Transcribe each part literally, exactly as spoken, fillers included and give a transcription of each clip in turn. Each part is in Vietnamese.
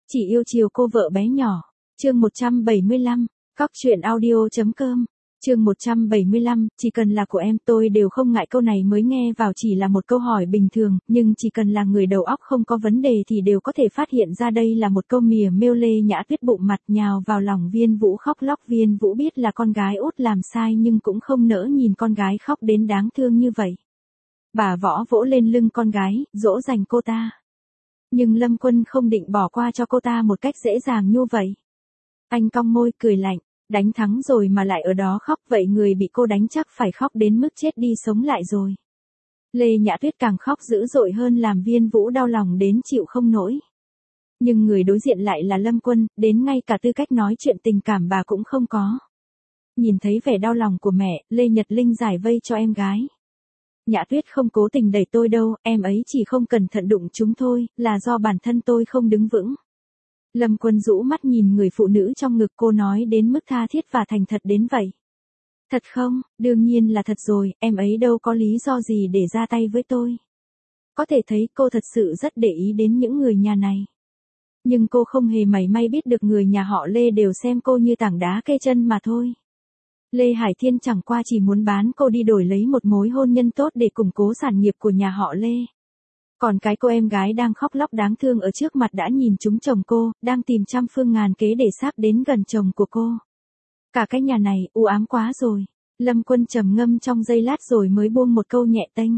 Chỉ yêu chiều cô vợ bé nhỏ. Chương một trăm bảy mươi lăm, cóc truyện audio chấm com. Chương một trăm bảy mươi lăm, chỉ cần là của em tôi đều không ngại. Câu này mới nghe vào chỉ là một câu hỏi bình thường, nhưng chỉ cần là người đầu óc không có vấn đề thì đều có thể phát hiện ra đây là một câu mỉa mêu. Lê Nhã Tuyết bụng mặt nhào vào lòng Viên Vũ khóc lóc. Viên Vũ biết là con gái út làm sai nhưng cũng không nỡ nhìn con gái khóc đến đáng thương như vậy. Bà Võ vỗ lên lưng con gái, dỗ dành cô ta. Nhưng Lâm Quân không định bỏ qua cho cô ta một cách dễ dàng như vậy. Anh cong môi cười lạnh, đánh thắng rồi mà lại ở đó khóc, vậy người bị cô đánh chắc phải khóc đến mức chết đi sống lại rồi. Lê Nhã Tuyết càng khóc dữ dội hơn làm Viên Vũ đau lòng đến chịu không nổi. Nhưng người đối diện lại là Lâm Quân, đến ngay cả tư cách nói chuyện tình cảm bà cũng không có. Nhìn thấy vẻ đau lòng của mẹ, Lê Nhật Linh giải vây cho em gái. Nhã Tuyết không cố tình đẩy tôi đâu, em ấy chỉ không cẩn thận đụng chúng thôi, là do bản thân tôi không đứng vững. Lâm Quân rũ mắt nhìn người phụ nữ trong ngực cô nói đến mức tha thiết và thành thật đến vậy. Thật không, đương nhiên là thật rồi, em ấy đâu có lý do gì để ra tay với tôi. Có thể thấy cô thật sự rất để ý đến những người nhà này. Nhưng cô không hề mảy may biết được người nhà họ Lê đều xem cô như tảng đá kê chân mà thôi. Lê Hải Thiên chẳng qua chỉ muốn bán cô đi đổi lấy một mối hôn nhân tốt để củng cố sản nghiệp của nhà họ Lê. Còn cái cô em gái đang khóc lóc đáng thương ở trước mặt đã nhìn trúng chồng cô, đang tìm trăm phương ngàn kế để sáp đến gần chồng của cô. Cả cái nhà này u ám quá rồi. Lâm Quân trầm ngâm trong giây lát rồi mới buông một câu nhẹ tênh.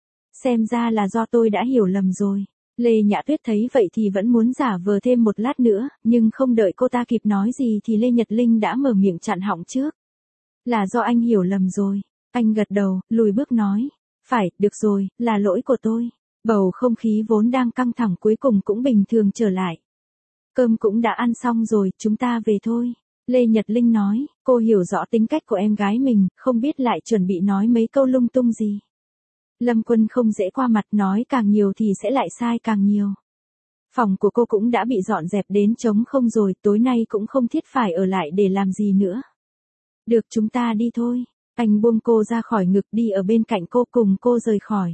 Xem ra là do tôi đã hiểu lầm rồi. Lê Nhã Tuyết thấy vậy thì vẫn muốn giả vờ thêm một lát nữa, nhưng không đợi cô ta kịp nói gì thì Lê Nhật Linh đã mở miệng chặn họng trước. Là do anh hiểu lầm rồi. Anh gật đầu, lùi bước nói. Phải, được rồi, là lỗi của tôi. Bầu không khí vốn đang căng thẳng cuối cùng cũng bình thường trở lại. Cơm cũng đã ăn xong rồi, chúng ta về thôi. Lê Nhật Linh nói, cô hiểu rõ tính cách của em gái mình, không biết lại chuẩn bị nói mấy câu lung tung gì. Lâm Quân không dễ qua mặt, nói càng nhiều thì sẽ lại sai càng nhiều. Phòng của cô cũng đã bị dọn dẹp đến trống không rồi, tối nay cũng không thiết phải ở lại để làm gì nữa. Được, chúng ta đi thôi. Anh buông cô ra khỏi ngực đi ở bên cạnh cô cùng cô rời khỏi.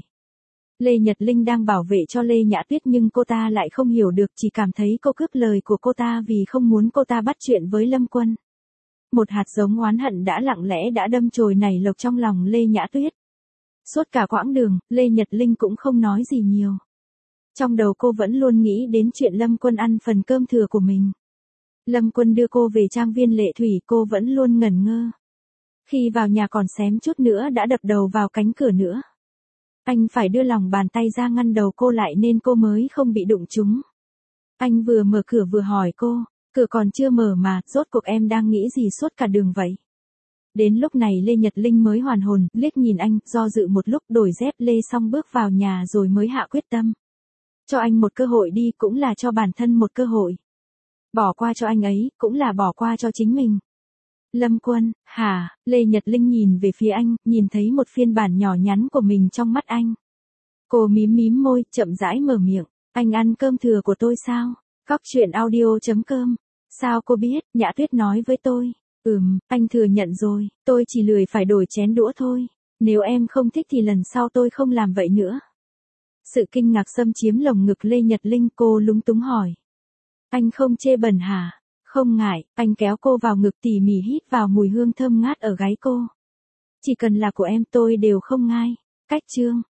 Lê Nhật Linh đang bảo vệ cho Lê Nhã Tuyết nhưng cô ta lại không hiểu được, chỉ cảm thấy cô cướp lời của cô ta vì không muốn cô ta bắt chuyện với Lâm Quân. Một hạt giống oán hận đã lặng lẽ đã đâm chồi nảy lộc trong lòng Lê Nhã Tuyết. Suốt cả quãng đường, Lê Nhật Linh cũng không nói gì nhiều. Trong đầu cô vẫn luôn nghĩ đến chuyện Lâm Quân ăn phần cơm thừa của mình. Lâm Quân đưa cô về trang viên Lệ Thủy, cô vẫn luôn ngẩn ngơ. Khi vào nhà còn xém chút nữa đã đập đầu vào cánh cửa nữa. Anh phải đưa lòng bàn tay ra ngăn đầu cô lại nên cô mới không bị đụng trúng. Anh vừa mở cửa vừa hỏi cô, cửa còn chưa mở mà, rốt cuộc em đang nghĩ gì suốt cả đường vậy? Đến lúc này Lê Nhật Linh mới hoàn hồn, liếc nhìn anh, do dự một lúc đổi dép lê xong bước vào nhà rồi mới hạ quyết tâm. Cho anh một cơ hội đi, cũng là cho bản thân một cơ hội. Bỏ qua cho anh ấy, cũng là bỏ qua cho chính mình. Lâm Quân, hả? Lê Nhật Linh nhìn về phía anh, nhìn thấy một phiên bản nhỏ nhắn của mình trong mắt anh. Cô mím mím môi, chậm rãi mở miệng. Anh ăn cơm thừa của tôi sao? Cóc truyện audio chấm com. Sao cô biết? Nhã Tuyết nói với tôi. Ừm, anh thừa nhận rồi, tôi chỉ lười phải đổi chén đũa thôi. Nếu em không thích thì lần sau tôi không làm vậy nữa. Sự kinh ngạc xâm chiếm lồng ngực Lê Nhật Linh, cô lúng túng hỏi. Anh không chê bẩn hả? Không ngại, anh kéo cô vào ngực tỉ mỉ hít vào mùi hương thơm ngát ở gáy cô. Chỉ cần là của em tôi đều không ngai. Cách chương.